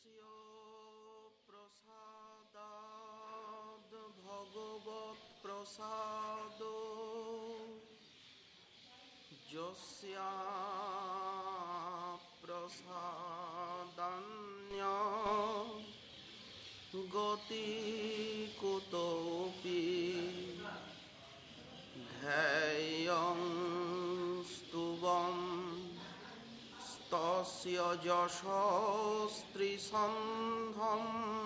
यस्य प्रसादाद् भगवत्प्रसादो यस्या प्रसादान्या गति कुतोऽपि ध्येयं स्तुवं तस्य यशस्त्रिसन्धं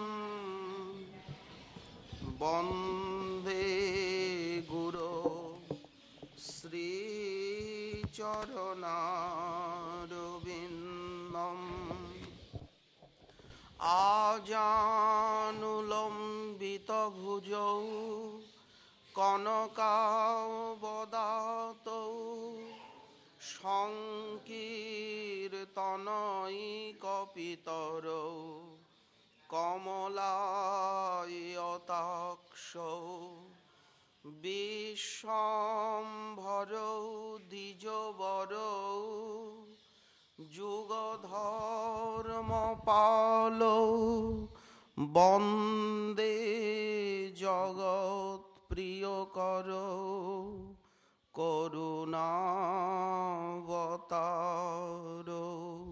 वन्दे गुरो श्रीचरणारविन्दम् आजानुलम्बितभुजौ कनकावदातौ সংকীর্তনৈকপিতরौ কমলায়তাক্ষৌ বিশ্বম্ভরৌ দ্বিজবরৌ যুগধর্মপালৌ বন্দে জগৎপ্রিয়করৌ করুণাবতারো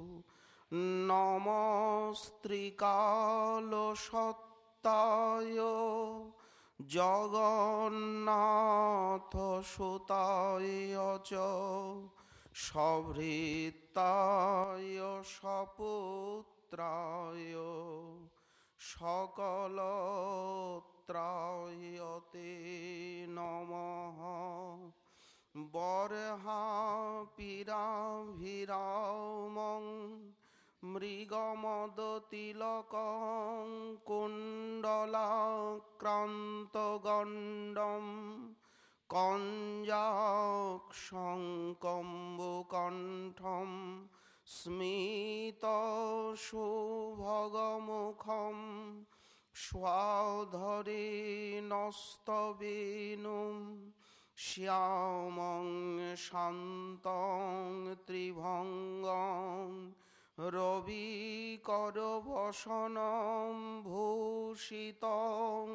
নমস্ত্রিকালসত্তায় জগন্নাথসুতায় চ সভৃত্তায় সপুত্রায় সকলত্রায়তে নমঃ বরহাপিরাভিরামং মৃগমদতিলকং কুণ্ডলাক্রান্তগণ্ডম কঞ্জাক্ষঙ্কম্বুকণ্ঠম স্মিতশুভগমুখম স্বাধরেণস্তবেনুম শ্যামং শান্তং ত্রিভঙ্গং রবিকরবসनं ভূষিতং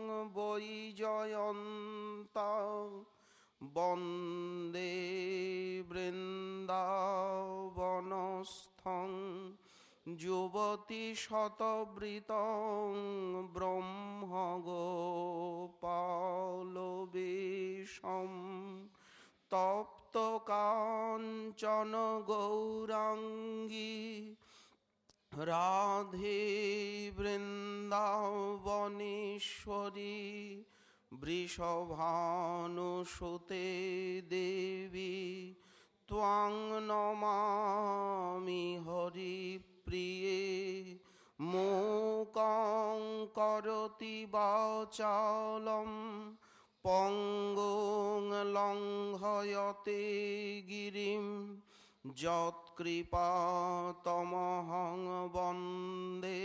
বৈজয়ন্तं বন্দে বৃন্দাবনস্থং যুবতীশতবৃতং ব্রহ্মগোপালবেশম তপ্তকাঞ্চন গৌরাঙ্গী রাধে বৃন্দাবনেশ্বরী বৃষভানুসুতে দেবী ত্বাং নমামি হরিপ্রিয়ে মূকং করোতি বাচালম পঙ্গুং লঙ্ঘয়তে গিরিম যৎকৃপাতমহং বন্দে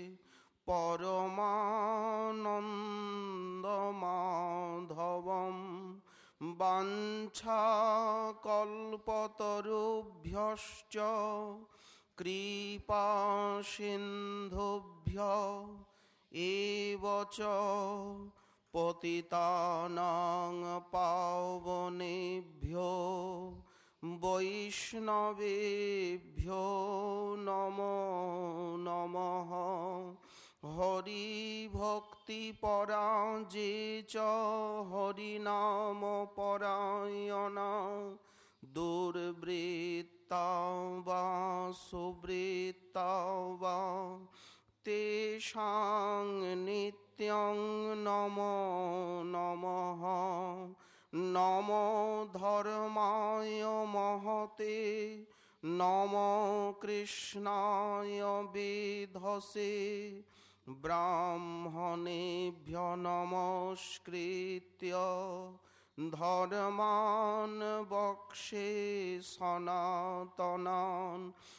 পরমানন্দমাধবম বাঞ্ছাকল্পতরুভ্যশ্চ কৃপাসিন্ধুভ্য এব চ পতিতানাং পাবনেভ্যো বৈষ্ণবেভ্যো নমো নমঃ হরি ভক্তি পরাজে চ হরিনাম পরায়ণা দুর্বৃত্তা বা সুবৃত্তা বা তেষাং নিত্যং নমো নমঃ নমো ধর্মায় মহতে নমো কৃষ্ণায় বেধসে ব্রাহ্মণেভ্যো নমস্কৃত্য ধর্মান বক্ষ্যে সনাতনান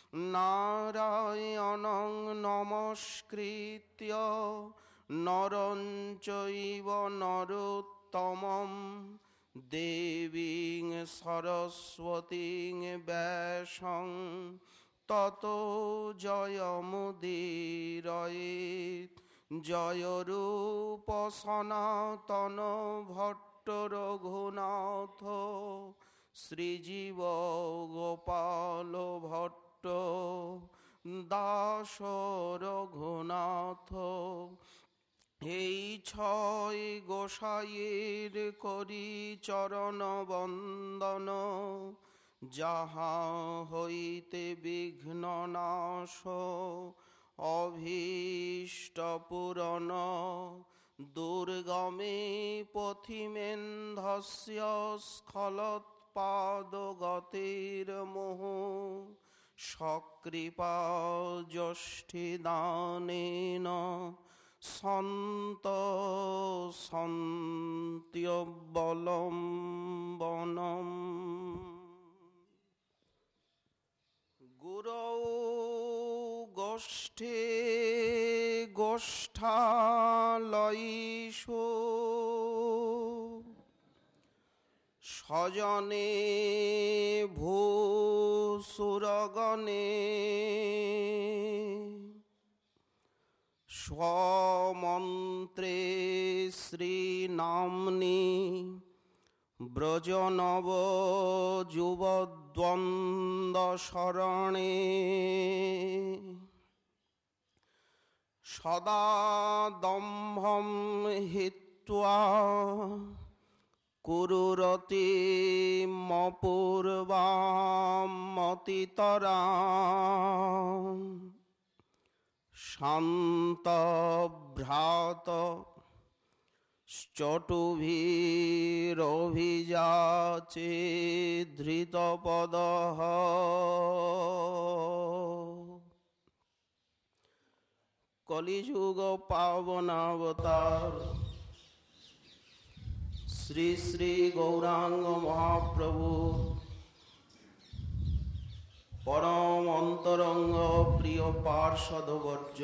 নারায়ণং নমস্কৃত্য নরং চৈব নরোত্তমং দেবীং সরস্বতীং ব্যাসং তত জয়মুদীরয়েৎ জয়রূপ সনাতন ভট্ট রঘুনাথ শ্রীজীব গোপাল ভট্ট দাস রঘুনাথ। এই ছয় গোসাইয়ের করি চরণ বন্দন, যাহা হইতে বিঘ্ন নাশ অভীষ্ট পূরণ। দুর্গমে পথিমেন্ধস্য স্খলৎপাদগতির মোহ, সকৃপা যষ্ঠিদানেন সন্ত সন্ত্যবলম্বনম। গুরৌ গোষ্ঠে গোষ্ঠালয়ীষু স্বজনে ভূসুরগণে, স্বমন্ত্রে শ্রীনাম্নি ব্রজনব যুবদ্বন্দ্ব শরণে, সদা দম্ভম হিত্বা কুরুরতি মপূর্বামতিতরা, শান্ত ভ্রাত চটুভিরভিযাচে ধৃতপদঃ। কলিযুগ পাবনাবতার শ্রী শ্রী গৌরাঙ্গ মহাপ্রভু পরম অন্তরঙ্গ প্রিয় পার্ষদবর্য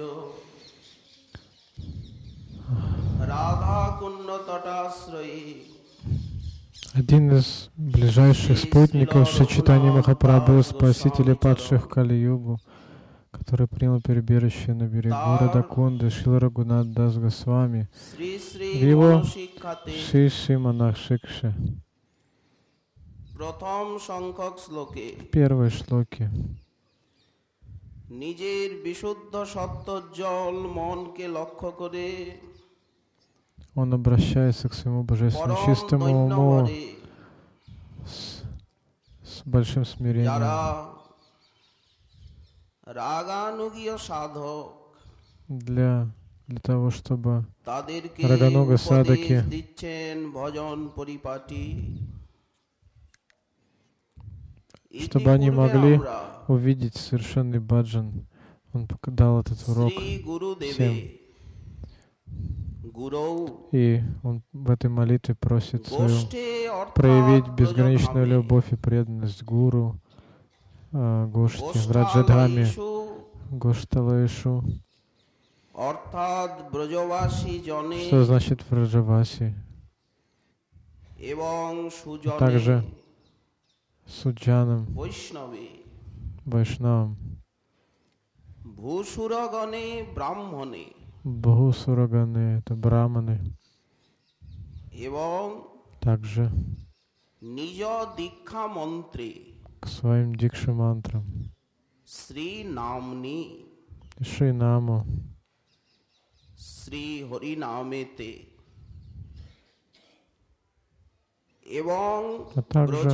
রাধা কুণ্ড তটাশ্রয়ী Один из ближайших спутников Шри-Чайтаньи Махапрабху, спасителя падших в Кали-югу, который принял прибежище на берегу Радакунды, Шрила Рагунат Дас Госвами, в его Шиши монах Шикше, в первой шлоке, নিজের বিশুদ্ধ সত্যর জল মনকে লক্ষ্য করে он обращается к своему божественному чистому уму с большим смирением. Для того, чтобы рагануга садаки, чтобы они могли увидеть совершенный баджан, он дал этот урок всем. И он в этой молитве просит свою проявить безграничную любовь и преданность гуру, Гошти, Враджадхаме, Гошталаишу. Что значит Враджаваси? Также суджанам, вайшнавам, Бхусураганы — это браманы. Также к своим дикша-мантрам, Шри Наму, Шри Харинамете, а также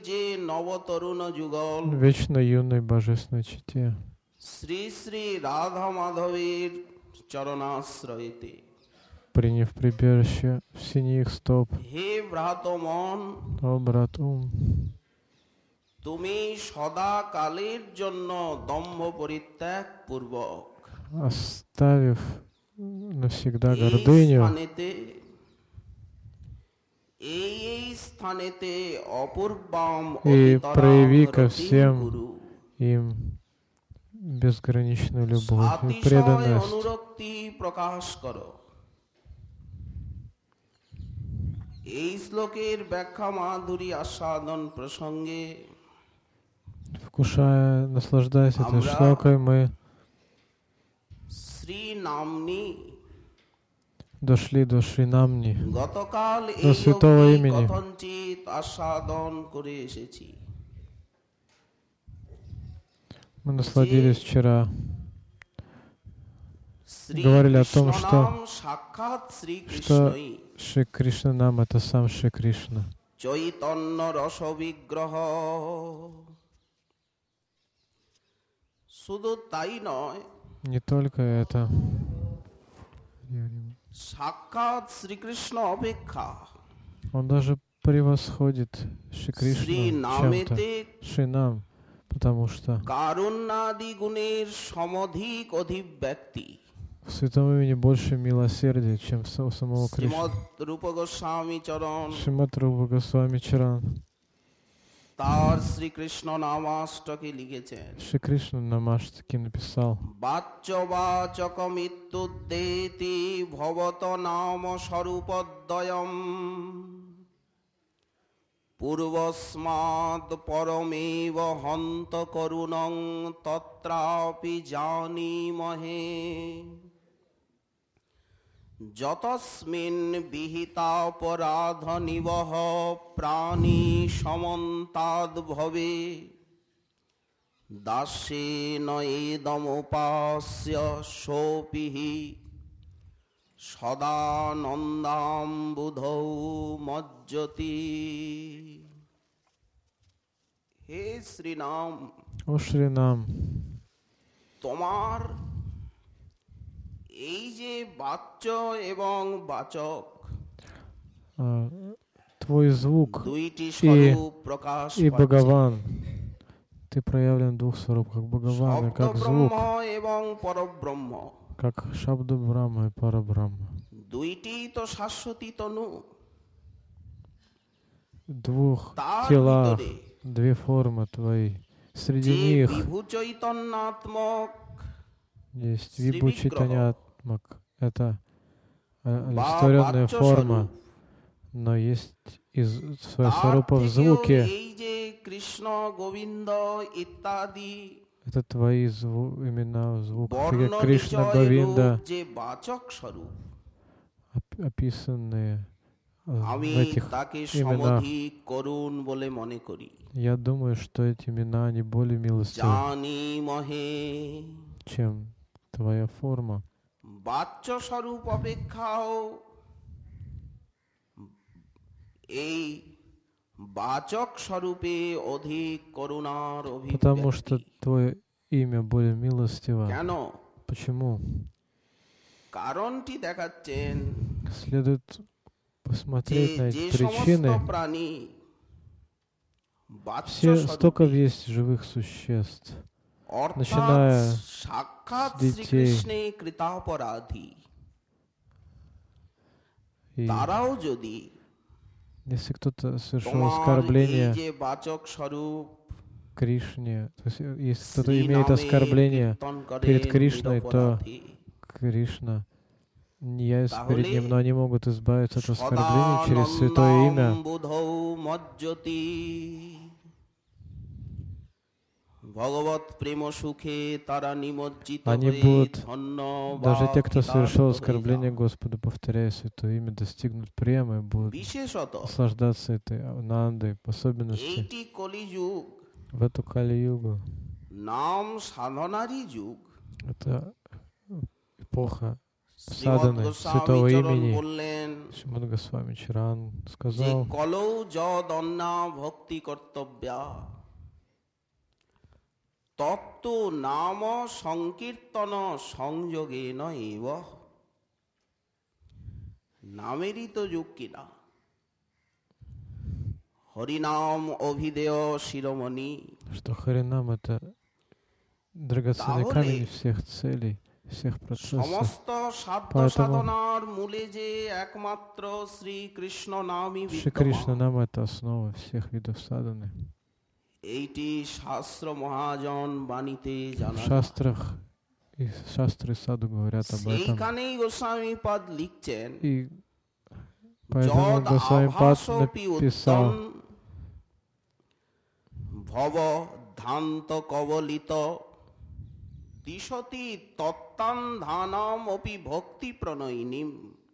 вечно юной божественной чете, Шри Шри Радха Мадхавир Чаранасраяте, приняв прибежище в синих стоп. О, брат Ум, তুমি সদা কালের জন্য দম্ভ পরিত্যাগ পূর্বক оставив навсегда гордыню, и прояви ко всем им безграничную любовь и преданность. এই শ্লোকের ব্যাখ্যা মাধুরী আস্বাদন প্রসঙ্গে в Вкушая, наслаждаясь этой шлокой, мы শ্রী নামনি дошли до Шринамни, গতকাল до এই святого অবধি имени. কথঞ্চিত আস্বাদন করে এসেছি। Мы насладились вчера, говорили о том, সাক্ষাৎ что শ্রীকৃষ্ণই Шри Кришна нам — это сам Шри Кришна. চৈতন্য রস বিগ্রহ। শুধু তাই নয়, Не только это. সাক্ষাৎ শ্রীকৃষ্ণ অপেক্ষা Он даже превосходит Шри শ্রী Кришну чем-то. নামেতে Шинам, потому что কারুণ্যাদি গুণের সমধিক অধিব্যক্তি। в святом имени больше милосердия, чем у самого Кришны. শ্রীমৎ রূপ গোস্বামী চরণ Шримад Рупа Госвами Чаран. তার শ্রীকৃষ্ণ নামাষ্টকে লিখেছেন, Шри Кришна Намаштаки написал: বাচ্যবাচকমিত্যুদ্দেতি ভবত নাম স্বরূপদ্বয়ম পূর্বস্মাদ পরমেব হন্ত করুণং তত্রাপি জানীমহে যতস্মিন বিহিতাপরাধ নিবহ প্রাণী সমন্তাদ ভবে দাস্যেন এদমুপাস্য সোপিহি সদানন্দাম্বুধৌ মজ্জতি। হে শ্রীনাম, О Шринам, তোমার এই যে বাচ্য এবং বাচক твой звук দুইটি স্বরূপ প্রকাশ и Бхагаван, ты проявлен в двух сварупах, Бхагаван, и как звук, এবং পরব্রহ্ম, как Шабда Брахма и Парабрахма. দুইটি তো শাশ্বতী তনু, В двух তার телах ভিতরে две формы твои. Среди যে них বিভু চৈতন্যাত্মক есть Сри Вибху Виграха. Чайтаньятмак. Это বা олицетворенная বাচ্য форма, স্বরূপ, но есть из своего তার сварупа в থেকেও звуке. এই যে কৃষ্ণ গোবিন্দ ইত্যাদি Это твои имена в звуках. বর্ণ Как Кришна, বিজয় Говинда, রূপ যে বাচক স্বরূপ, описанные আমি в этих তাকে именах. সমধিক করুণ বলে মনে করি। Я думаю, что эти имена, они более милостивы, জানিমহে, чем твоя форма. বাচ্য স্বরূপ অপেক্ষাও এই বাচক স্বরূপে অধিক করুণার Потому что অভিব্যক্তি। твое имя более милостиво. কেন? Почему? কারণটি দেখাচ্ছেন Следует যে посмотреть на যে эти সমস্ত причины. প্রাণী বাচ্য Столько স্বরূপে, есть живых существ, অর্থাৎ начиная সাক্ষাৎ с детей. শ্রীকৃষ্ণে কৃতাপরাধী, И তারাও যদি если кто-то совершил তোমার এই оскорбление যে বাচক স্বরূপ Кришне, то есть если кто-то শ্রী имеет নামে оскорбление কীর্তন করেন перед Кришной, то নিরপরাধী, Кришна не перед তাহলে ним, но они могут избавиться от оскорблений через святое имя. সদানন্দাম্বুধৌ মজ্জতি। ভগবত প্রেম সুখে তারা নিমজ্জিত Они হয়ে будут, ধন্য даже те, кто совершил বা оскорбление Господу, повторяя святое имя, достигнут премы, будут বিশেষত наслаждаться этой анандой, в особенности এইটি কলিযুগ, в эту Кали-югу. নাম সাধনারই যুগ। Это эпоха শ্রীমৎ садханы, গোস্বামী святого চরণ имени. বললেন Шримад Госвами Чаран যে сказал: কলৌ যদন্না ভক্তি কর্তব্যা তত্ত্ব নাম সংকীর্তন সংযোগেন এব। নামেরই তো যুগ কিনা, হরিনাম অভিধেয় শিরোমণি। что Харинам — это драгоценный Тахоле камень всех целей, всех процессов. সমস্ত সাধ্য Поэтому সাধনার মূলে যে একমাত্র শ্রীকৃষ্ণ নামই Шри Кришна বিদ্যমান, нам — это основа всех видов садханы. এইটি শাস্ত্র মহাজন বাণীতে В জানা। шастрах и шастры саду говорят об этом. সেইখানেই গোস্বামী পাদ লিখছেন, И поэтому যদ Госвами Пад আভাসোপি написал: উত্তম ভব সিদ্ধান্ত কবলিত দিশতি তত্ত্বান্ধানাম অপি ভক্তি প্রণয়িনীম।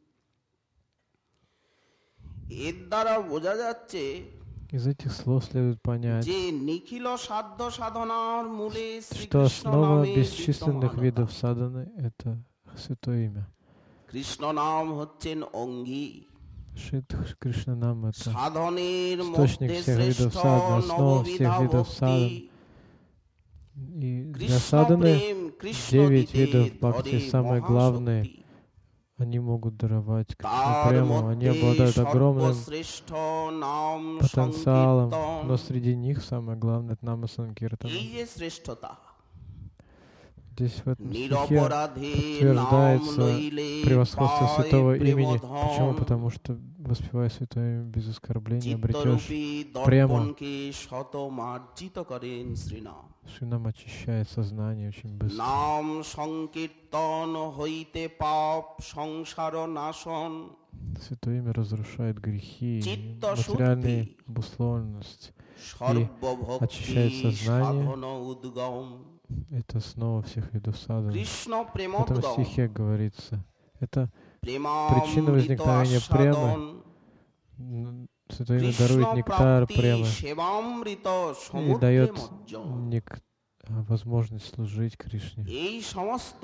এর দ্বারা বোঝা যাচ্ছে Из этих слов следует понять, যে নিখিল সাধ্য সাধনার মূলে что শ্রীকৃষ্ণ основа নামে бесчисленных видов садханы — это Святое Имя. কৃষ্ণ নাম হচ্ছেন অঙ্গী, Кришна Нам — это সাধনের источник মধ্যে всех видов শ্রেষ্ঠ садханы, основа всех নববিধা видов ভক্তি। садханы. И для কৃষ্ণ садханы প্রেম কৃষ্ণ 9 দিতে видов ধরে бхакти самые главные. মহাশক্তি। Они могут даровать Кришну তার прему, они মধ্যে обладают огромным সর্বশ্রেষ্ঠ নাম потенциалом, সংকীর্তন। но среди них самое главное — это Нама Санкиртана. এই যে শ্রেষ্ঠতা, Здесь в этом стихе নিরপরাধে নাম подтверждается লইলে превосходство পায় Святого Имени. প্রেমধন। Почему? Потому что, воспевая Святое Имя без оскорбления, обретешь চিত্তরূপী прему. দর্পণকে শতমার্জিত করেন শ্রীনাম। Шинам очищает сознание очень быстро. নাম সংকীর্তন হইতে পাপ সংসার নাশন, Святое Имя разрушает грехи, Читта материальные шудди. обусловленности. সর্বভক্তি очищает сознание. সাধন উদ্গম। Это основа всех видов садханы. কৃষ্ণ В этом প্রেমোদ্গম стихе говорится, это причина প্রেমামৃত возникновения আস্বাদন, Святое Имя কৃষ্ণ дарует нектар প্রাপ্তি премы সেবামৃত и সমুদ্রে дает মজ্জন। возможность служить Кришне. এই সমস্ত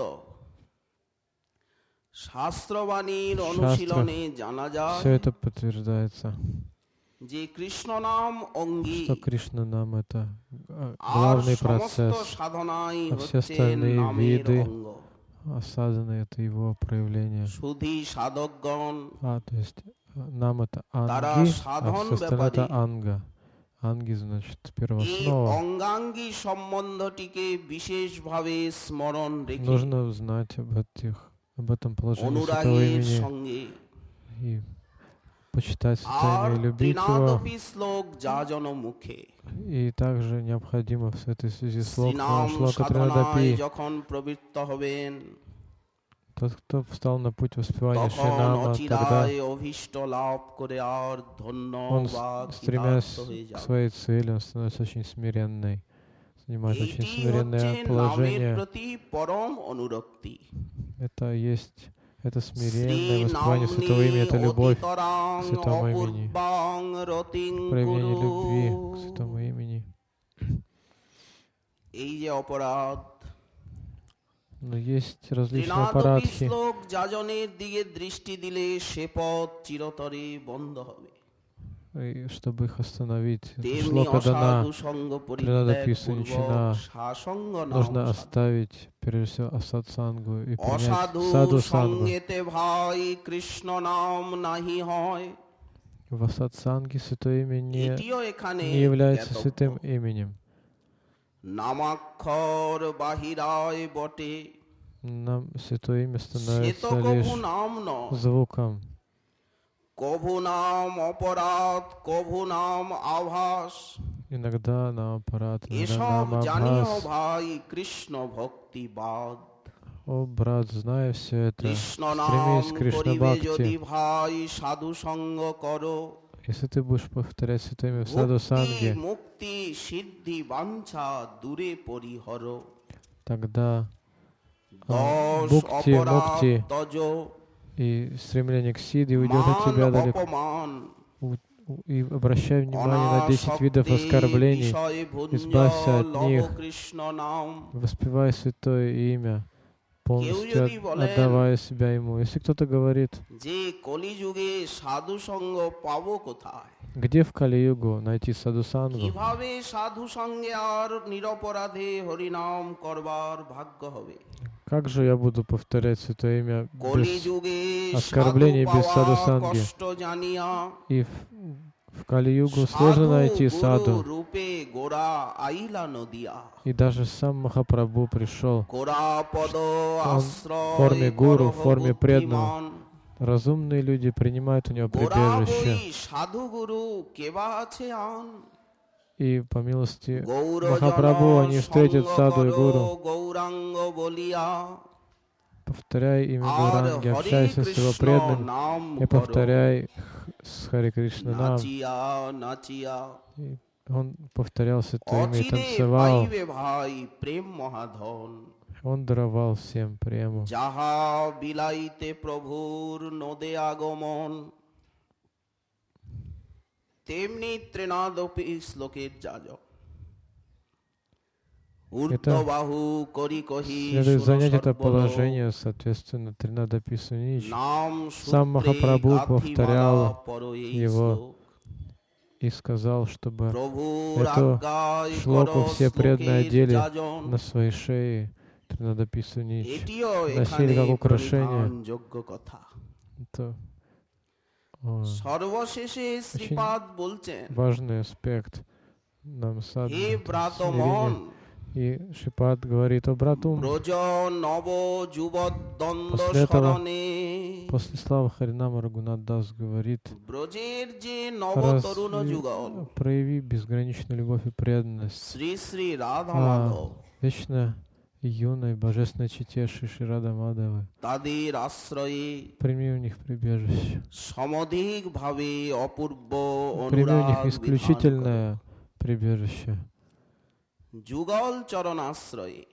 শাস্ত্রবাণীর শাস্ত্র অনুশীলনে জানা যায় Все это подтверждается, যে কৃষ্ণ নাম অঙ্গী, что Кришна нам — это আর главный সমস্ত процесс, সাধনাই а все হচ্ছে остальные নামের виды অঙ্গ। а садханы — это его проявление. সুধী সাধকগণ То есть нам — это তারা анги, а সাধন все остальное — ব্যাপারে это анга. Анги значит এই первооснова. অঙ্গাঙ্গী সম্বন্ধটিকে বিশেষভাবে স্মরণ রেখে Нужно знать об этом положении Святого অনুরাগের Имени সঙ্গে и почитать Святое আর Имя и любить его. ত্রিনাদপি শ্লোক যাজন মুখে। И также необходимо в этой связи слог শ্রীনাম шлока সাধনায় Тринадапи. যখন প্রবৃত্ত হবেন Тот, кто встал на путь воспевания তখন Шинама, тогда অচিরায় অভীষ্ট লাভ করে আর ধন্য он, বা стремясь কৃতার্থ হয়ে к যাবে। своей цели, он становится очень смиренной, занимает очень এইটি হচ্ছে смиренное নামের положение. প্রতি পরম অনুরক্তি। Это смиренное воспевание Святого Имени, это любовь к Святому Имени, проявление любви к Святому Имени. এই যে অপরাধ, Но есть различные ত্রিনাদপি аппаратхи, শ্লোক যাজনের দিকে দৃষ্টি দিলে সে পথ চিরতরে বন্ধ হবে। и чтобы их остановить, তেমনি шлока дана, অসাধু সঙ্গ পরিত্যাগ Тринадапи পূর্বক Санчина, সাসঙ্গ нужно নাম সাধনা। оставить, прежде всего, асатсангу и принять অসাধু саду сангу. সঙ্গেতে ভাই কৃষ্ণ নাম নাহি হয়, В асатсанге Святое Имя এটিও এখানে не является জ্ঞাতব্য। святым именем. নামাক্ষর বাহিরায় বটে, Нам Святое Имя সে становится তো কভু лишь নাম নয়। звуком. কভু নাম অপরাধ, কভু নাম আভাস। Иногда на аппарат, иногда এসব на জানিও абхаз. ভাই কৃষ্ণ ভক্তিবাদ। О, брат, зная все это, কৃষ্ণ নাম стремись к Кришна করিবে যদি Бхакти. ভাই সাধু সঙ্গ করো, Если ты будешь повторять Святое Имя в саду ভক্তি санге, মুক্তি সিদ্ধি বাঞ্ছা দূরে পরিহর। тогда দশ Бхукти, অপরাধ Мукти তজ, и стремление к сиddhi уйдет от মান тебя далеко. অপমান, И обращай внимание на 10 видов অনাসক্তি оскорблений. বিষয় ভুঞ্জ избавься от লব них. কৃষ্ণ নাম। Воспевай Святое Имя, полностью যদি বলেন, отдавая себя Ему. Если кто-то говорит, যে কলিযুগে সাধু সঙ্গ পাবো কোথায়, где в Кали-югу найти саду-сангу? কিভাবে সাধু সঙ্গে আর নিরপরাধে হরিনাম করবার ভাগ্য হবে? Как же я буду повторять Святое Имя без কলিযুগে оскорблений, без সাধু саду পাওয়া санги? কষ্ট জানিয়া И в Кали-югу сложно найти গুরু саду. রূপে গোরা আইলা নদিয়া, И даже сам Махапрабху пришел গোরা পদ в আশ্রয় форме гуру, в করহ форме преданного. বুদ্ধিমান। Разумные люди принимают у него গোরা прибежище. বই সাধু গুরু কেবা আছে আন, И по милости গৌর Махапрабху они встретят саду и гуру. গৌরাঙ্গ বলিয়া, Повторяй имя আর Гауранги, হরে общайся с его কৃষ্ণ преданными নাম и করো, повторяй с Хари Кришна нам. নাচিয়া নাচিয়া। И он повторял святое имя и অচিরে танцевал. পাইবে ভাই প্রেম মহাধন, Он даровал всем прему. যাহা বিলাইতে প্রভুর নদে আগমন, তেমনি ত্রিনাদপি শ্লোকের যাজক। ঊর্ধ্ববাহু করি কহি Следует занять это সুরসর্বল, положение, соответственно, Тринадапису Нич. নাম Сам সূত্রে Махапрабху গাথি повторял মালা পর এই его শ্লোক। и сказал, чтобы প্রভুর эту আজ্ঞায় шлоку কর все преданные শ্লোকের одели যাজন, на свои шеи Тринадапису Нич. এটিও Носили এখানে как украшение. যোগ্য কথা। Это সর্বশেষে শ্রীপাদ বলছেন, важный аспект нам হে садханы, это ব্রাতমন, смирение. И Шипат говорит о братум. ব্রজ নব যুবদ্বন্দ্ব После этого, স্মরণে, после славы Харинама Рагунат Дас говорит, ব্রজের যে নব তরুণ যুগল, прояви безграничную любовь и преданность শ্রী শ্রী রাধা মাধব, вечно юной божественной чете Шиши Рада Мадавы. তাদের আশ্রয়ে Прими у них прибежище. সমধিক ভাবে অপূর্ব Прими у них অনুরাগ বিধান исключительное прибежище. যুগল চরণ আশ্রয়ে।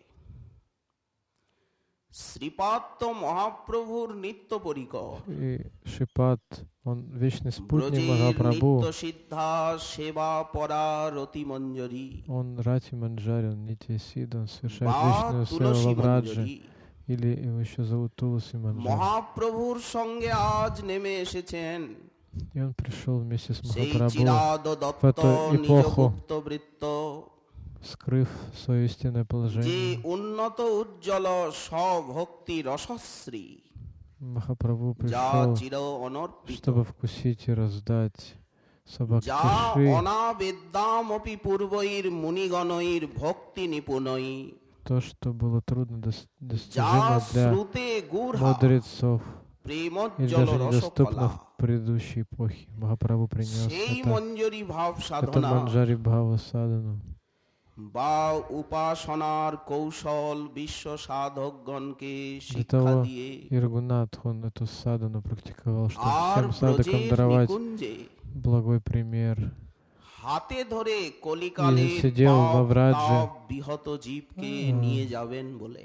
শ্রীপাত্র মহাপ্রভুর নিত্য পরিকর, И Шипат, он вечный спутник ব্রজের Махапрабху. নিত্য সিদ্ধা সেবা পরা রতি মঞ্জরি, Он Рати Манджари, он Нитья Сида, он совершает বা вечную севу তুলসী в Раджи. মঞ্জরি। Или его еще зовут Туласи Манджари. মহাপ্রভুর সঙ্গে আজ নেমে এসেছেন И он пришел вместе с সেই Махапрабху, চিরাদ দত্ত эту নিজ эпоху. গুপ্ত বৃত্ত, скрыв свое истинное যে положение. উন্নত উজ্জ্বল স্বভক্তি রসশ্রী, Махапрабху যা пришел, চির অনর্পিত, чтобы вкусить и раздать যা Сабхакти-ши, অনাবেদ্যামপি পূর্বৈর মুনিগণৈর ভক্তি নিপুণৈ, то, что было трудно যা достижимо для শ্রুতে গূঢ়া мудрецов или প্রেমোজ্জ্বল даже недоступно রসকলা, в предыдущей эпохе. Махапрабху принес সেই это মঞ্জরি ভাব это সাধনা Манджари Бхава Садану. বা উপাসনার কৌশল বিশ্ব সাধকগণকে Для শিক্ষা того দিয়ে Иргунат, он эту садану практиковал, чтобы আর всем садакам ব্রজের даровать নিকুঞ্জে благой пример. হাতে ধরে কলিকালের сидел во পাপ Врадже. তাপ বিহত জীবকে নিয়ে যাবেন বলে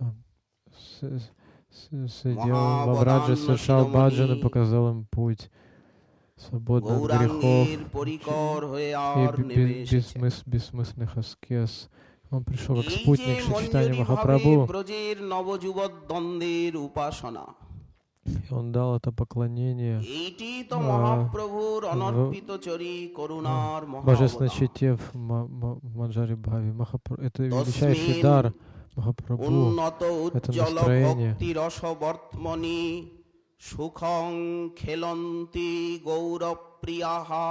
Сидел во Врадже, совершал баджан и показал им путь свободный от грехов গৌরাঙ্গের পরিকর হয়ে и আর নেমে এসেছেন। бессмысленных аскез. Он пришел как এই যে спутник Шичтани মঞ্জরি ভাবে Махапрабху, ব্রজের নবযুবক দ্বন্দ্বের উপাসনা, и он дал это поклонение এইটি তো মহাপ্রভুর অনর্পিত চরি করুণার божественной মহাবতার। чете в Манджари Бхави. Это величайший дар Махапрабху, উন্নত это উজ্জ্বল настроение. ভক্তি রস বর্তমনি সুখং খেলন্তি গৌরপ্রিয়াহা।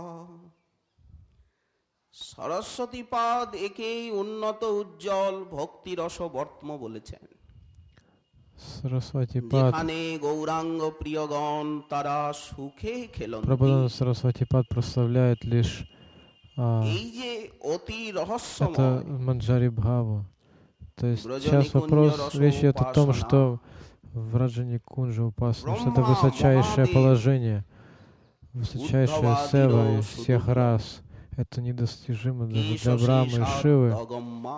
সরস্বতী পাদ একেই উন্নত উজ্জ্বল ভক্তি রস বর্তম বলেছেন, Сарасвати Пад. যেখানে গৌরাঙ্গ প্রিয়গণ তারা সুখে খেলন্তি। Прабхупада Сарасвати Пад прославляет лишь এই যে অতি রহস্যময় это Манджари Бхаву. То есть Браджани сейчас вопрос, Кунджа речь идет о том, Расупасана. что в Раджани Кунджа Упасана, что это Брахма, высочайшее Махадев, положение, высочайшая Уддава, сева Дидо, из всех Судука. рас. Это недостижимо даже для কীশশী Брамы и Шивы. সাধ্যগম্যা।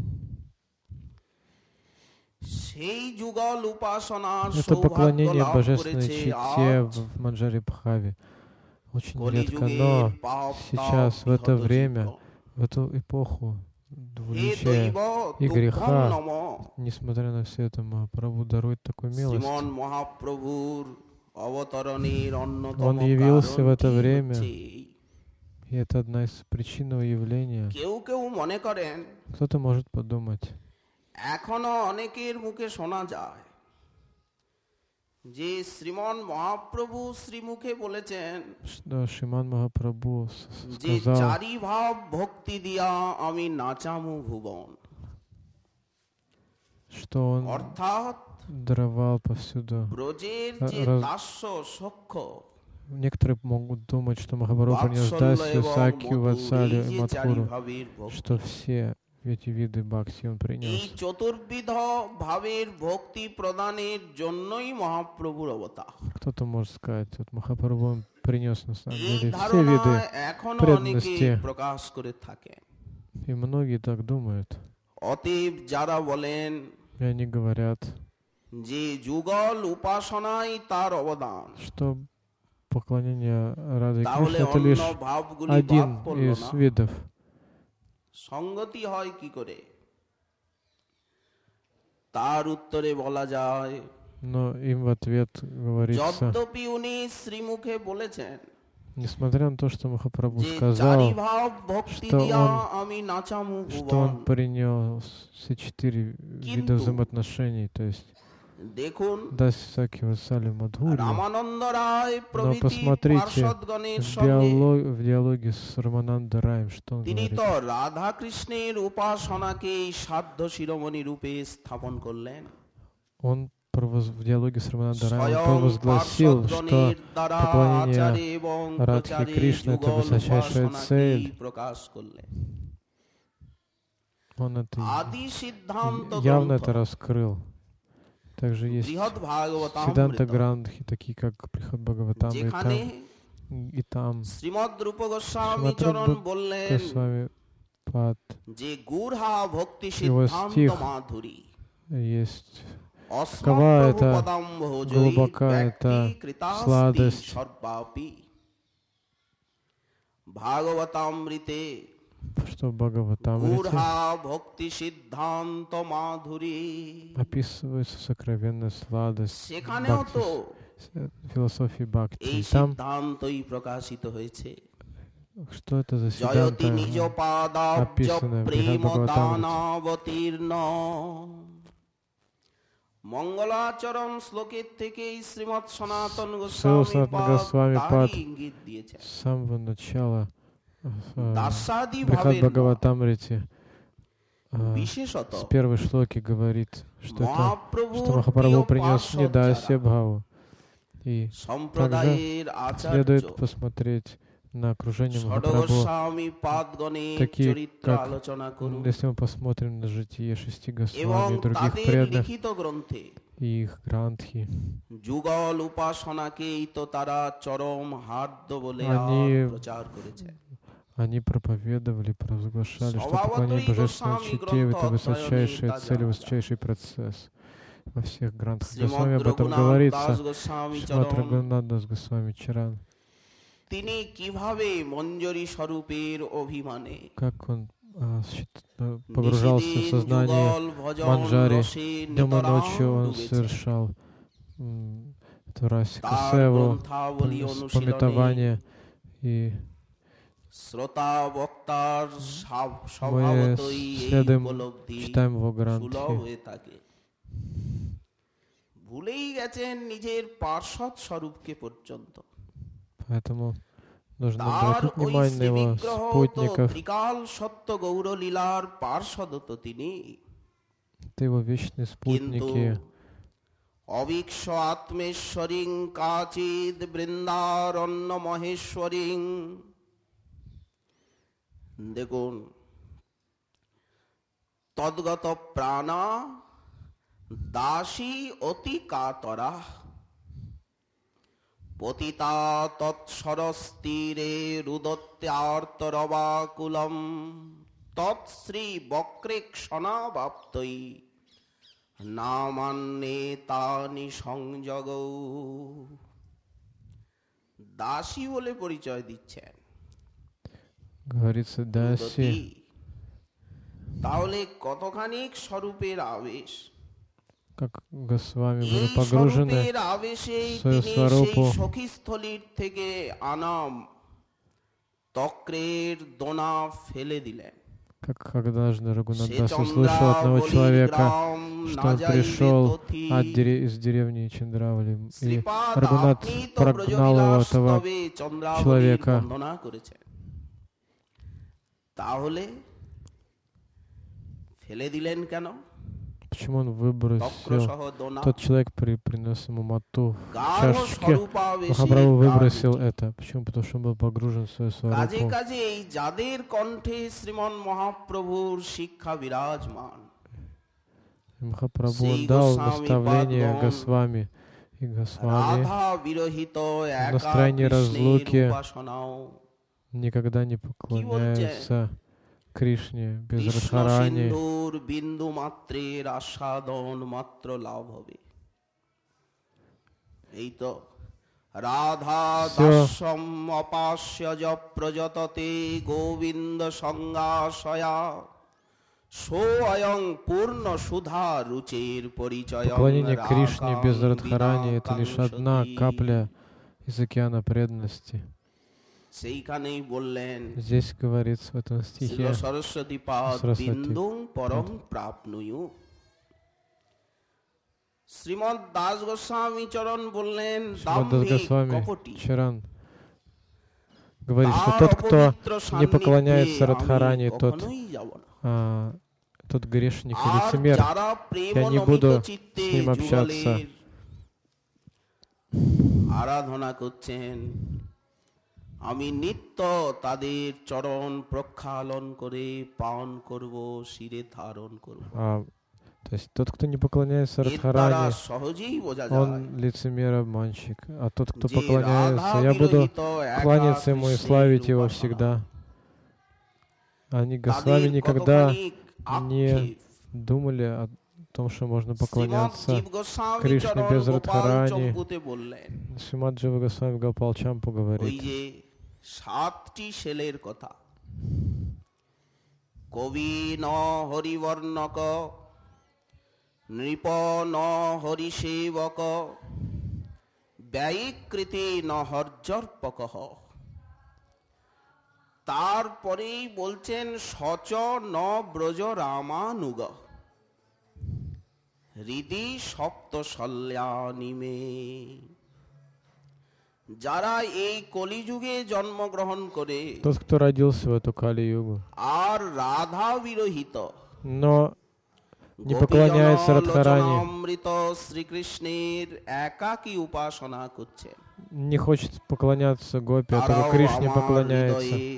সেই যুগল উপাসনার Это সৌভাগ্য поклонение লাভ божественной করেছে чите আজ в Манджари Бхаве. Очень редко, কলিযুগের но পাপ сейчас, তাপ в это বিহত время, জীব। в эту эпоху হে двуличия দৈব и তুভ্যং греха, নমঃ। несмотря на все это, Махапрабху дарует такую милость. শ্রীমন মহাপ্রভুর অবতরণের অন্যতম Он явился в это কারণটি время. হচ্ছে এই। И это одна из причин его явления. কেউ কেউ মনে করেন, Кто-то может подумать, এখনো অনেকের মুখে শোনা যায় যে শ্রীমন মহাপ্রভু শ্রীমুখে বলেছেন что Шриман Махапрабху যে сказал, চারি ভাব ভক্তি দিয়া আমি নাচামু ভুবন, что он অর্থাৎ даровал повсюду. ব্রজের যে раз- দাস্য সখ্য Некоторые могут думать, что Махапрабху принес বাৎসল্য Дасью, এবং Сакью, মধুর, Ватсалю এই и যে চারি Мадхуру, ভাবের ভক্তি, что все эти виды бхакти он এই принес. চতুর্বিধ ভাবের ভক্তি প্রদানের জন্যই মহাপ্রভুর অবতার। Кто-то может сказать, вот Махапрабху он принес на самом এই деле все ধারণা виды এখনো অনেকে преданности. প্রকাশ করে থাকে। И многие так думают. অতএব যারা বলেন И они говорят, যে যুগল উপাসনায় তার অবদান, что поклонение Радhe তাহলে Кришне это অন্য лишь ভাবগুলি বাদ один পড়ল из না। видов. সঙ্গতি হয় কি করে? তার উত্তরে বলা যায়, Но им в ответ говорится, যদ্যপি উনি শ্রীমুখে বলেছেন несмотря на то, что Махапрабху যে сказал, চারি ভাব ভক্তি что দিয়া он- আমি নাচামু что ভুবন, он принес все 4 вида Кинту. взаимоотношений, то есть দেখুন даст всякие вассали Мадхурья. রামানন্দ রায় প্রভৃতি посмотрите, পার্ষদগণের সঙ্গে В диалоге с Рамананда Раем, что он তিনি говорит? তো রাধা কৃষ্ণের উপাসনাকে সাধ্য শিরোমণি রূপে স্থাপন করলেন। Он в диалоге с Рамананда Раем স্বয়ং провозгласил, что পার্ষদগণের দ্বারা поклонение আচারে এবং Радхи প্রচারে Кришны — это যুগল высочайшая উপাসনাকেই цель. প্রকাশ করলেন। Он это আদি সিদ্ধান্ত явно গ্রন্থ, это раскрыл. Также есть বৃহৎ ভাগবতামৃত, Сиданта Грандхи, такие как Приход Бхагаватам, যেখানে и там শ্রীমদ রূপ গোস্বামী Шримад চরণ Рупа বললেন Госвами Пад যে গূঢ়া ভক্তি Его সিদ্ধান্ত стих মাধুরী есть. অস্মৎ это প্রভুপদাম্ভোজয়ী глубока ব্যক্তি эта কৃতাস্তি сладость. সর্বাপি। ভাগবতামৃতে Что в Бхагаватамрите গূঢ়া ভক্তি সিদ্ধান্ত মাধুরী, описывается сокровенная сладость সেখানেও তো философии Бхакти. এই И там, সিদ্ধান্তই প্রকাশিত হয়েছে। что это за জয়তি Сиданта, নিজ পাদাব্জ описано в প্রেম Бхагаватамрите. দানাবতীর্ণ। মঙ্গলাচরণ শ্লোকের থেকে শ্রীমৎ সনাতন Сনাতন গোস্বামী Госвами তারই Пад ইঙ্গিত দিয়েছেন। С самого начала দাসাদি Брихад ভাবের Бхагаватамрите বিশেষত с первой шлоки говорит, что মহাপ্রভুর Махапрабху প্রিয় принес не পার্ষদ Дасya যারা, Бхаву. И সম্প্রদায়ের আচার্য следует посмотреть на окружение Махапрабху. ষড়গোস্বামী পাদগণের Такие, চরিত্র как, আলোচনা করুন если мы посмотрим на житие шести এবং Госвами и других তাদের преданных লিখিত গ্রন্থে и их грантхи, যুগল উপাসনাকেই তো তারা চরম হার্দ বলে Они- প্রচার করেছে। они проповедовали, провозглашали, что Свабхаватои поклонение божественной Госвами чите — это Грантха высочайшая Оттаяни цель, Таджана. высочайший процесс. Во всех грантах শ্রীমদ Госвами об этом রঘুনাথ говорится. দাস গোস্বামী Шримад চরণ Рагунатдас Госвами Чаран, তিনি কিভাবে মঞ্জরি স্বরূপের অভিমানে как он погружался в сознание Манджари. Днем и ночью он совершал эту Расика তার Севу, গ্রন্থাবলী অনুশীলনে пометование. И শ্রোতা বক্তার мы স্বভাবতই এই следуем, উপলব্ধি читаем его সুলভ грантхи. হয়ে থাকে। ভুলেই গেছেন নিজের পার্ষদ স্বরূপকে পর্যন্ত। Поэтому нужно তার обратить ওই внимание на его শ্রীবিগ্রহ তো спутников. ত্রিকাল সত্য গৌরলীলার পার্ষদ তো তিনি, Это его вечные কিন্তু спутники. অবিক্ষ আত্মেশ্বরীং কাচিদ বৃন্দারণ্য মহেশ্বরীং। দেখুন তদ্গত প্রাণা দাসী অতি কাতরা পতিতা তৎসরস্তীরে রুদত্যার্তরবাকুলম তৎশ্রী বক্রেক্ষণাবাপ্তই নামান্নে তানি সংযোগ। দাসী বলে পরিচয় দিচ্ছেন Говорится, Даси, রুদতী। তাহলে কতখানিক স্বরূপের আবেশ, как Госвами এই были погружены স্বরূপের আবেশেই свою তিনি সেই сварупу. সখীস্থলীর থেকে আনাম তক্রের দোনা ফেলে দিলেন। Как однажды সে Рагунатдас চন্দ্রা услышал от одного বলির человека, গ্রাম что না он যাইবে пришел তথি। из деревни Чандравали, и শ্রীপাদ Рагунат আপনি তো прогнал его ব্রজবিলাস этого তবে চন্দ্রাবলীর человека. বন্দনা করেছেন, তাহলে ফেলে দিলেন কেন? Почему он তক্র выбросил? সহ দোনা Тот человек принес ему мату в গাঢ় чашечке. স্বরূপাবেশে Махапрабху выбросил কারণ। это. Почему? Потому что он был погружен в свою কাজে сварупу. কাজেই যাদের কণ্ঠে শ্রীমন মহাপ্রভুর শিক্ষা বিরাজমান, И Махапрабху Сей дал Госвами наставление Падгон Госвами. и Госвами রাধা বিরহিত в একা настроении কৃষ্ণের разлуки উপাসনাও никогда не поклоняются Кришне без কৃষ্ণ Радхарани. সিন্ধুর বিন্দু মাত্রের আস্বাদন মাত্র লাভ হবে। এই তো রাধা দাস্যম অপাস্য য প্রযততে গোবিন্দ সংজ্ঞাশয়া সোয়ং পূর্ণ সুধা রুচির পরিচয়। Поклонение Кришне без Радхарани — это лишь одна капля из океана преданности. সেইখানেই বললেন Здесь говорится в этом শ্রী стихе সরস্বতী পাদ বিন্দুং পরম প্রাপ্নুয়ু। শ্রীমৎ দাস গোস্বামী চরণ বললেন Шримад Дас দাম্ভিক Госвами কপটি Чаран говорит, что তার тот, кто অপবিত্র не সান্নিধ্যে поклоняется আমি Радхарани, тот, কখনোই যাব না। тот грешник и আর лицемер. যারা প্রেম Я не নমিত буду চিত্তে с ним общаться. যুগলের আরাধনা করছেন, আমি নিত্য তাদের চরণ প্রক্ষালন করে পান করব, শিরে ধারণ করব। То есть тот, кто не поклоняется এর দ্বারা Радхарани, সহজেই বোঝা যায় он лицемер, обманщик. А тот, кто যে поклоняется, রাধা я буду বিরহিত একা кланяться ему и কৃষ্ণের славить его উপাসনা। всегда. Они তাদের Госвами никогда কতখানি не আক্ষেপ। думали о том, что можно শ্রীমৎ поклоняться জীব গোস্বামী Кришне চরণ без গোপাল Радхарани. চম্পুতে বললেন Шримад Джива Госвами Гопал Чампу ওই говорит, যে 7টি শেলের কথা, কবি ন হরিবর্ণক, নৃপ ন হরিসেবক, ব্যয়ীকৃতি ন হর্যর্পক। তারপরেই বলছেন সচ ন ব্রজ রামানুগ, হৃদি সপ্ত শল্যানিমে। যারা এই কলিযুগে জন্মগ্রহণ করে тот, кто родился в эту Кали-югу, আর রাধা বিরহিত но не поклоняется Радхарани, অমৃত শ্রীকৃষ্ণের একাকী উপাসনা করছে, не хочет поклоняться Гопи, а только তারাও Кришне আমার поклоняется. হৃদয়ে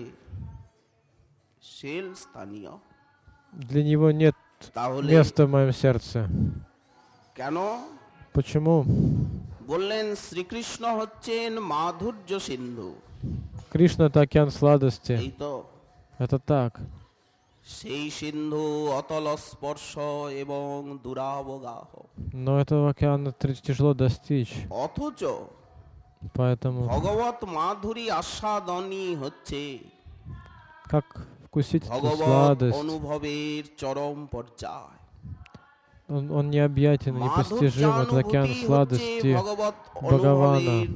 শেল স্থানীয়। Для него нет তাহলে места в моем сердце. কেন? Почему? বললেন শ্রীকৃষ্ণ হচ্ছেন মাধুর্য সিন্ধু। Кришна — это океан এই сладости. তো Это так. সেই সিন্ধু অতল স্পর্শ এবং দুরাবগাহ, Но этого океана тяжело достичь. অথচ Поэтому ভগবত মাধুরী আস্বাদনই হচ্ছে как вкусить эту ভগবত сладость? অনুভবের চরম পর্যায়। Он необъятен, непостижим. Это океан মাধুর্যানুভূতি হচ্ছে сладости ভগবত Бхагавана. অনুভবের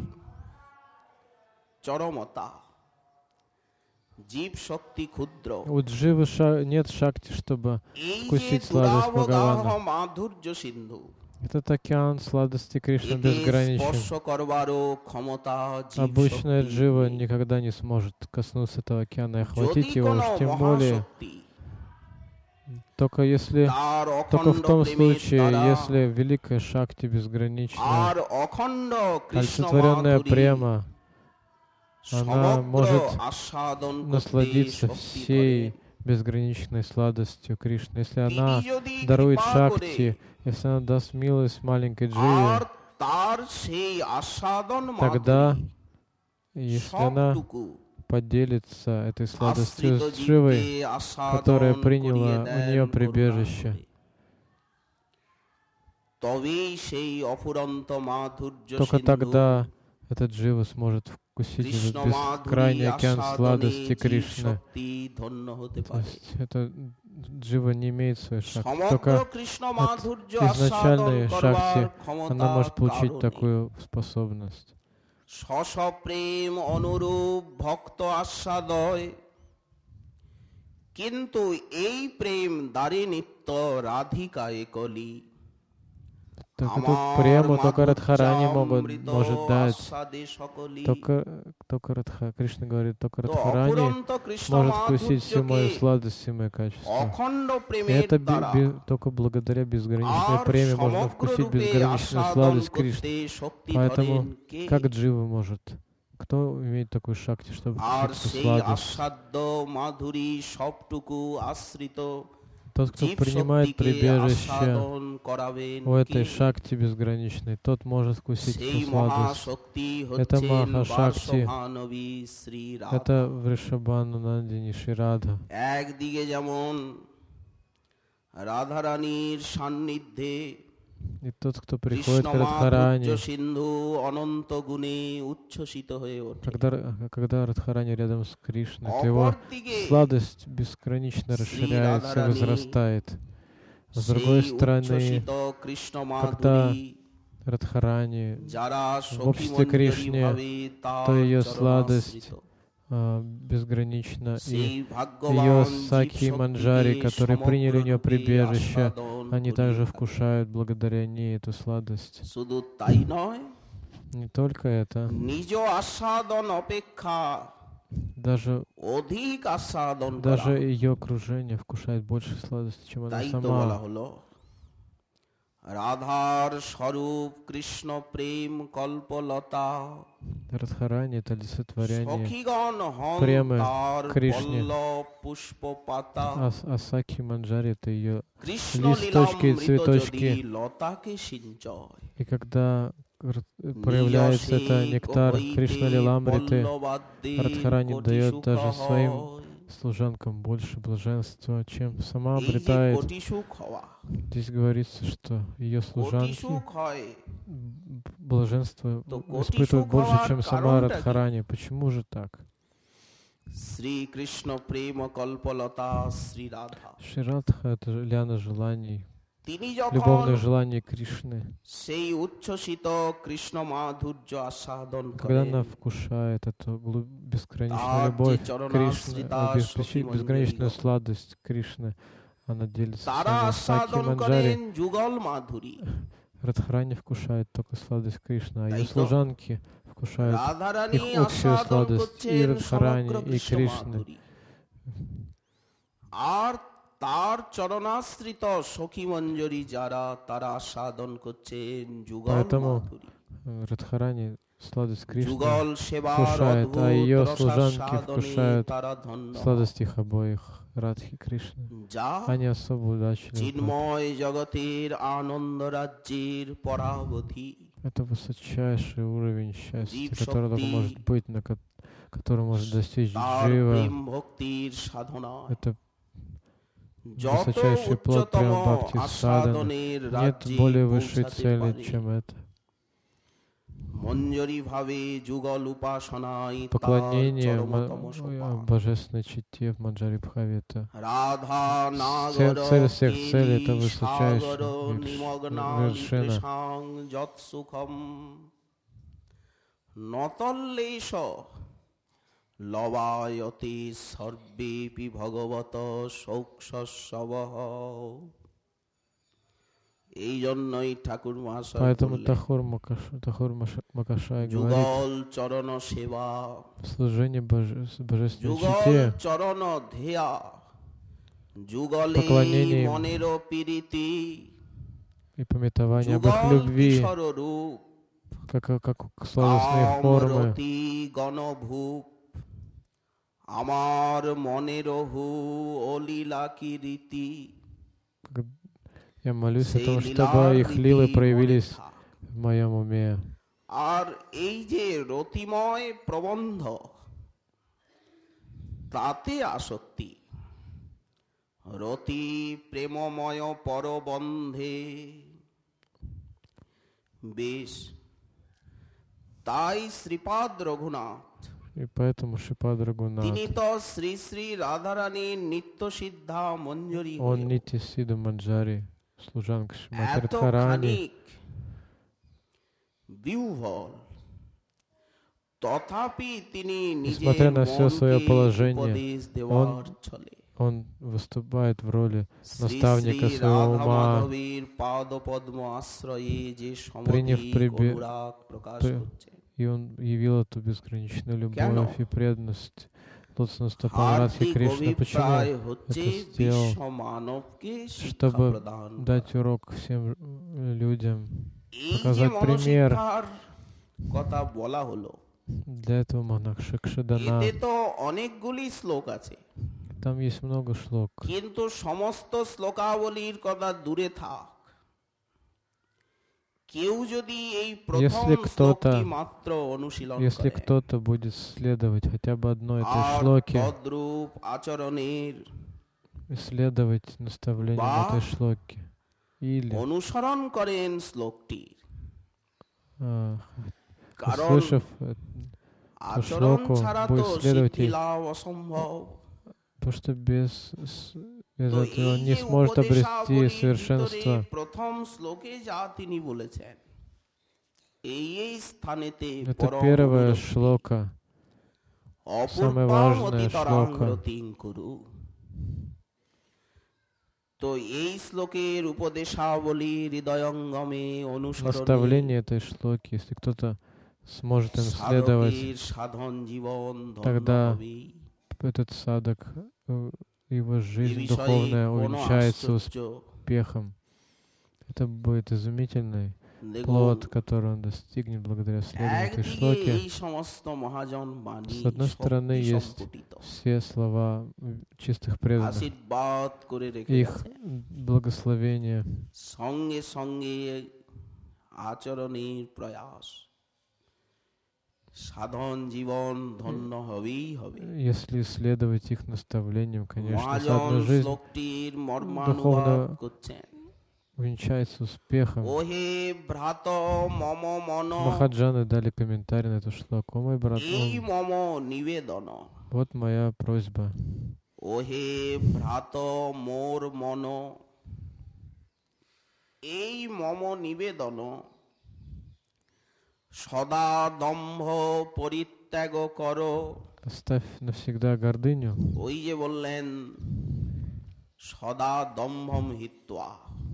চরমতা। জীব শক্তি ক্ষুদ্র, У Дживы нет шакти, чтобы এই যে вкусить сладость দুরাবগাহ Бхагавана. মাধুর্য সিন্ধু, Этот океан сладости Кришны একে безграничен. স্পর্শ করবারও ক্ষমতা জীব Обычная শক্তির Джива নেই। никогда не сможет коснуться этого океана и যদি охватить его, কোনো уж тем более, মহাশক্তি только если, তার только в অখণ্ড том প্রেমের случае, দ্বারা если великая шакти безграничная, আর অখণ্ড কৃষ্ণ олицетворенная মাধুরী према, она সমগ্র может আস্বাদন করতে насладиться শক্তি всей ধরেন। безграничной сладостью Кришны. Если তিনি она যদি дарует কৃপা шакти, করে если она даст милость маленькой আর Дживе, তার সেই আস্বাদন тогда, মাধুরী если она সবটুকু поделится этой сладостью আশ্রিত с Дживой, জীবকে আস্বাদন которая приняла করিয়ে у দেন нее করুণা прибежище, করে। তবেই সেই অফুরন্ত মাধুর্য только সিন্ধু тогда этот Джива сможет вкусить কৃষ্ণ этот মাধুরী бескрайний океан আস্বাদনে сладости জীব Кришны. শক্তি ধন্য হতে То পারে। есть это Джива не имеет своей шакти, সমগ্র только কৃষ্ণ от মাধুর্য আস্বাদন изначальной করবার шакти ক্ষমতা она может получить কারণে такую способность. স্ব প্রেম অনুরূপ ভক্ত আস্বাদয়, কিন্তু এই প্রেম দ্বারে নিত্য রাধিকায় কলি। Так эту прему только Радхарани может дать. Только Кришна говорит, только Радхарани может вкусить всю мою сладость, все мои качества. অখণ্ড И প্রেমের это দ্বারা только благодаря безграничной আর преме можно সমগ্র вкусить রূপে безграничную আস্বাদন сладость করতে Кришны. শক্তি Поэтому ধরেন কে? как Джива может? Кто имеет такую шакти, чтобы আর вкусить эту সেই сладость? আস্বাদ্য মাধুরী সবটুকু আশ্রিত Тот, кто принимает прибежище у этой шакти безграничной, тот может вкусить эту сладость. Это Махашакти, это Вришабхану Нандини Шри Радха. একদিকে যেমন রাধারানীর সান্নিধ্যে И тот, кто приходит к Радхарани, সিন্ধু অনন্ত গুণে উচ্ছ্বসিত হয়ে ওঠে, когда Радхарани рядом с Кришной, то его сладость бесконечно расширяется, возрастает. С другой стороны, когда Радхарани в обществе Кришны, то ее сладость безгранична, и ее Сакхи Манджари, которые приняли у нее прибежище, они также вкушают благодаря ней эту сладость. Не только это, даже ее окружение вкушает больше сладости, чем она сама. রাধার স্বরূপ কৃষ্ণ প্রেম কল্পলতা, Радхарани — это олицетворение সখীগণ হন премы তার Кришне, পল্লব পুষ্পপাতা, а Сакхи Манджари — это ее কৃষ্ণ листочки и লীলামৃত цветочки. যদি লতাকে সিঞ্চয়, И когда проявляется это нектар Кришна Лиламриты, Радхарани дает даже своим служанкам больше блаженства, чем сама এই যে обретает. কোটি সুখ হওয়া, Здесь говорится, что ее কোটি служанки সুখ হয়, блаженство То коти испытывают сух больше, ховар чем сама каронটা কি? Радхарани. Почему же так? শ্রীকৃষ্ণ প্রেম কল্পলতা শ্রী রাধা, Шри Радха — это лиана желаний, তিনি যখন любовных желаний Кришны. সেই উচ্ছ্বসিত кৃষ্ণ маধুর্য আস্বাদন Когда করেন, она вкушает эту бесконечную তার যে любовь Кришны, চরণাশ্রিতা সখী безграничную মঞ্জরীগণ, сладость Кришны, она делится с তারা вами Сакхи আস্বাদন Манджари. করেন যুগল মাধুরী, Радхарани вкушает только сладость Кришны, а ее Таито служанки вкушают রাধারানী их общую আস্বাদন сладость и করছেন Радхарани, সমগ্র и কৃষ্ণ Кришны. মাধুরী, আর তার চরণাশ্রিত সখী মঞ্জরী যারা, তারা আস্বাদন করছেন যুগল Поэтому মাধুরী, Радхарани сладость Кришны যুগল সেবার вкушает, а অদ্ভুত ее служанки রসাস্বাদনে вкушают তারা ধন্য, сладость их обоих, Радхи и Кришны. যা Они особо удачливы. চিন্ময় জগতের আনন্দ রাজ্যের পরাবধি, Это высочайший уровень счастья, Жив который только Шакти, может быть, который может достичь তার Джива. প্রেম ভক্তির সাধনা, Это যত высочайший плод উচ্চতম прям бхакти садханы. আস্বাদনের Нет রাজ্যে более высшей পৌঁছাতে цели, পারে। чем это. মঞ্জরি ভাবে যুগল উপাসনায় তার Поклонение চরমতম সোপান, божественной чите в Манджари Бхаве. রাধা নাগর Цель всех целей — это কেলি высочайшая সাগর নিমগ্না вершина. নিঃসাং যৎসুখম নতল্লেশ লবায়তে সর্বেপি ভগবত সৌক্ষস্ববহ। এই জন্যই ঠাকুর মহাশয় Поэтому বললেন, Тахур Макашай говорит, যুগল চরণ সেবা, служение божественной যুগল чите, চরণ ধ্যেয়া, যুগলে Поклонение им. মনের প্রীতি, и пометование об их যুগল любви, কিশোর রূপ, как сладостные формы, কামরতি গণভূপ, আমার মনের হু ও লীলা কি রীতি, Я молюсь о সেই том, লীলার чтобы их лилы রীতি проявились মনে থাক। в моем уме. আর এই যে রতিময় প্রবন্ধ, তাতে আসক্তি, রতি প্রেমময় পরবন্ধে, বেশ তাই শ্রীপাদ রঘুনাথ И поэтому Шрипад Рагунат, তিনি তো শ্রী শ্রী রাধারানীর নিত্য সিদ্ধা মঞ্জরি он Нити Сида Манджари, служанка Шримати Радхарани, এতখানিক বিহ্বল, তথাপি তিনি নিজের Несмотря на всё своё মনকে положение, উপদেশ দেওয়ার ছলে он выступает в роли শ্রী наставника শ্রী своего রাধা ума, মাধবীর পাদপদ্ম আশ্রয়ে যে Приняв সমধি прибе- অনুরাগ প্রকাশ при- করছে, и он явил эту безграничную Кяно? любовь и преданность лотосным стопам Радхи হার্দিক Кришны. Почему অভিপ্রায় হচ্ছে это сделал? বিশ্ব মানবকে শিক্ষা Чтобы প্রদান дать урок всем людям, এই যে показать пример. মনশিক্ষার কথা বলা হলো, Для этого монах Шикши дана. এতে তো অনেকগুলি শ্লোক আছে, Там есть много шлок. কিন্তু সমস্ত শ্লোকাবলীর কথা দূরে থাক, কেউ যদি এই প্রথম শ্লোকটি মাত্র অনুশীলন Если করে кто-то будет следовать хотя бы одной этой আর шлоке, তদ্রূপ আচরণের следовать наставлениям বা этой шлоки, или অনুসরণ করেন শ্লোকটি, কারণ услышав আচরণ шлоку, ছাড়া তো будет следовать সিদ্ধি ей, লাভ অসম্ভব। потому что без তো этого এই не যে сможет обрести উপদেশাবলীর ভিতরে совершенство. প্রথম শ্লোকে যা তিনি বলেছেন, এই স্থানেতে Это পরম первая অভিরতি, шлока, самая অপূর্বাম важная অতিতরাং шлока. রতিং কুরু। তো এই শ্লোকের উপদেশাবলী হৃদয়ঙ্গমে অনুসরণে Наставление этой шлоки, если кто-то сможет им следовать, সাধকের সাধন জীবন ধন্য тогда হবে। этот садок, его এ жизнь বিষয়ে духовная কোনো увенчается আশ্চর্য успехом. Это будет изумительный দেখুন, плод, который он достигнет благодаря следованию этой একদিকে шлоке. এই সমস্ত মহাজন বাণী С одной стороны, শক্তি есть সম্পুটিত, все слова чистых преданных, আশীর্বাদ করে রেখে их গেছে, благословение, সঙ্গে সঙ্গে আচরণের প্রয়াস, সাধন জীবন ধন্য হবেই হবে। если следовать их наставлениям, конечно, মহাজন সাধনা жизнь শ্লোকটির মর্মানুবাদ করছেন, увенчается успехом. ওহে ভ্রাত মম মন, Махаджаны дали комментарий на эту шлоку. О мой брат, এই মম নিবেদন, вот моя просьба. ওহে ভ্রাত মোর মন, এই মম নিবেদন, সদা দম্ভ পরিত্যাগ করো। Оставь навсегда гордыню. ওই যে বললেন সদা দম্ভম হিত্বা,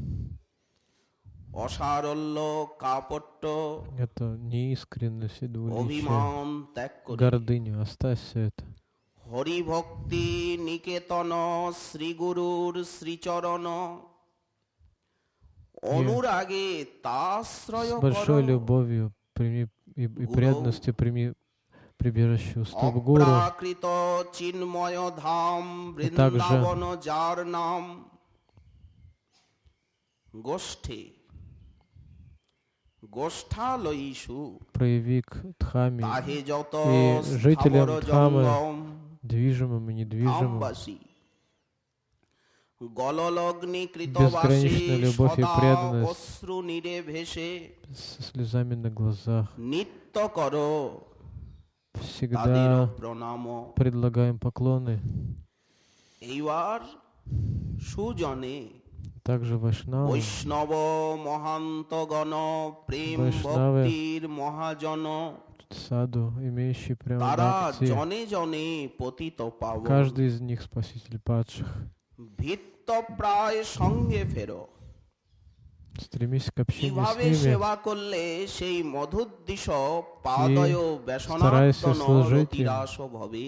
অসারল্য কাপট্য Это неискренность и двуличие. অভিমান ত্যাগ করে Гордыню. Оставь все это. হরিভক্তি নিকেতন শ্রীগুরুর শ্রীচরণ, অনুরাগে তাশ্রয় С большой করো। любовью прими и Гуру. преданностью прими прибежище у стоп гуру. অপ্রাকৃত চিন্ময় ধাম বৃন্দাবন যার নাম, গোষ্ঠে গোষ্ঠালয়ীষু Прояви к Дхаме তাহে যত и жителям স্থাবর Дхамы, জঙ্গম движимым и недвижимым, ধামবাসী, গললগ্নি কৃতবাসে Безграничная любовь и সদা преданность. অশ্রু নীরে ভেসে, со слезами на глазах, নিত্য করো তাদের всегда প্রণাম। предлагаем поклоны. এইবার সুজনে Также вайшнавы, বৈষ্ণব মহান্তগণ প্রেম বৈষ্ণবে ভক্তির মহাজন, саду, имеющие прямо তারা бхакти. জনে জনে পতিত পাবন, Каждый из них спаситель падших. ভিত্ত প্রায় সঙ্গে ফেরো। Стремись к общению с কিভাবে ними, সেবা করলে সেই মধুদ্দিশ পাদয় старайся ব্যসনার্দন служить им. রতিরাস ভবে।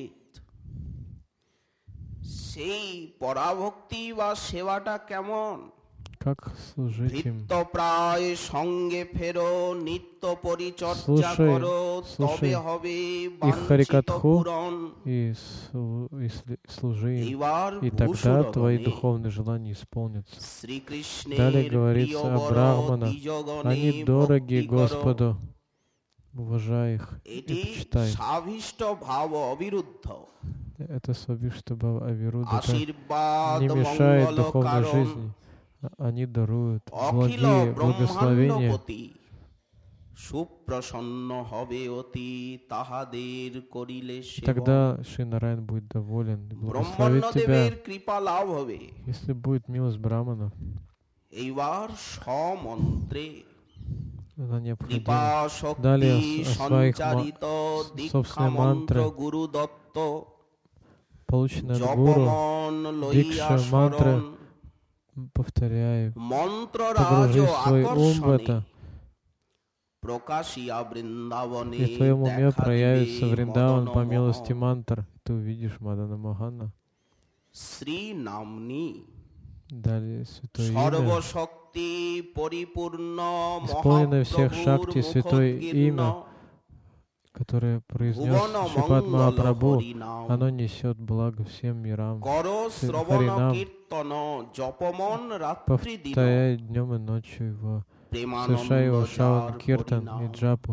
সেই পরাভক্তি বা সেবাটা কেমন? как служить им. ভিত্ত প্রায় সঙ্গে ফেরো, নিত্য পরিচর্যা Слушай, করো, তবে слушай হবে их বাঞ্ছিত харикатху পূরণ। и служи им, এইবার и тогда твои ভূষুরগণে духовные желания исполнятся. শ্রীকৃষ্ণের Далее প্রিয় говорится о বর брахманах. দ্বিজগণে Они дороги ভক্তি করো। Господу, уважай их и এটি почитай. সাভিষ্ট ভাব অবিরুদ্ধ, Это свабиштаба авируд, это আশীর্বাদ не мешает মঙ্গল духовной কারণ, жизни. Они даруют অখিল благие благословения. ব্রহ্মাণ্ডপতি সুপ্রসন্ন হবে অতি, তাহাদের করিলে সেবন। Тогда Шинарайн будет доволен и благословит ব্রহ্মণ্যদেবের тебя, কৃপা লাভ হবে। если будет милость Браманов. এইবার সমন্ত্রে Она কৃপা необходима. শক্তি Далее о своих সঞ্চারিত দীক্ষা собственные মন্ত্র мантры, গুরু দত্ত, полученные от гуру, জপমন লইয়া дикша, мантры, শরণ, повторяй, মন্ত্ররাজ погружи свой ум в আকর্ষণে это, প্রকাশিয়া বৃন্দাবনে, и в твоем уме দেখা проявится দিবে Вриндаван по মদন милости মোহন। мантр. Ты увидишь Мадана Мохана. শ্রী নামনি Далее святое имя, সর্বশক্তি পরিপূর্ণ исполненное всех মহাপ্রভুর шакти, святое মুখোদ্গীর্ণ, имя, которое произнес ভুবন Шрипад মঙ্গল Махапрабху, হরিনাম оно несет благо всем мирам. কর শ্রবণ Харинам, কীর্তন জপমন রাত্রি দিন повторяя днем и ночью его, совершая প্রেমানন্দ его যার шаван, киртан и হরিনাম джапу,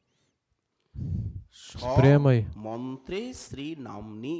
с সব премой, মন্ত্রে শ্রী নামনি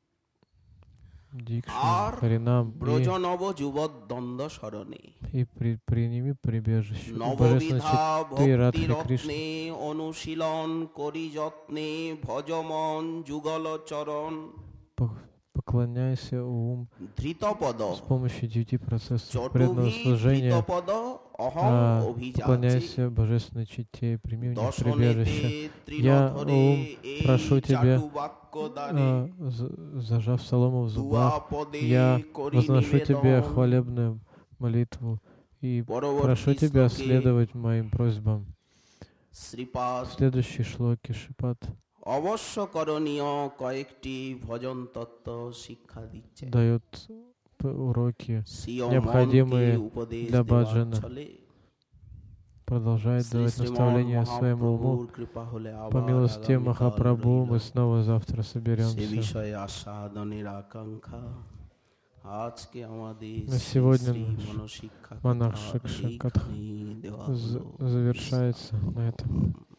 дикши, আর харинам, ব্রজ নব যুবৎ দ্বন্দ্ব স্মরণে и приними прибежище. У নববিধা Божественной ভক্তি Радхи Кришны. রত্নে অনুশীলন করি যত্নে ভজমন যুগল চরণ Поклоняйся ум ধৃতপদ с помощью 9 процессов преданного চটুভি служения. ধৃতপদ অহং অভিজাচে Поклоняйся Божественной Чите и прими в них দশনেতে прибежище. তৃণধরে ум, এই прошу тебя, চাটু বাক্য দ্বারে зажав солому в зубах, দুয়াপদে я করি возношу тебе নিবেদন хвалебную молитву и পরবর্তী прошу тебя শ্লোকে следовать моим просьбам. শ্রীপাদ Следующий шлоки Шипат অবশ্য করণীয় কয়েকটি ভজন তত্ত্ব শিক্ষা দিচ্ছে дает уроки, স্বীয় необходимые মনকে উপদেশ для দেওয়ার баджана. ছলে Продолжает শ্রী давать শ্রীমন наставления своему уму. মহাপ্রভুর কৃপা হলে По আবার милости আগামীকাল Махапрабху রইল мы снова завтра সে соберемся. বিষয়ে আস্বাদনের আকাঙ্ক্ষা আজকে আমাদের На শ্রী сегодня শ্রী наш মনশিক্ষা монах কথা Шикша Катха এইখানেই দেওয়া হলো завершается на этом.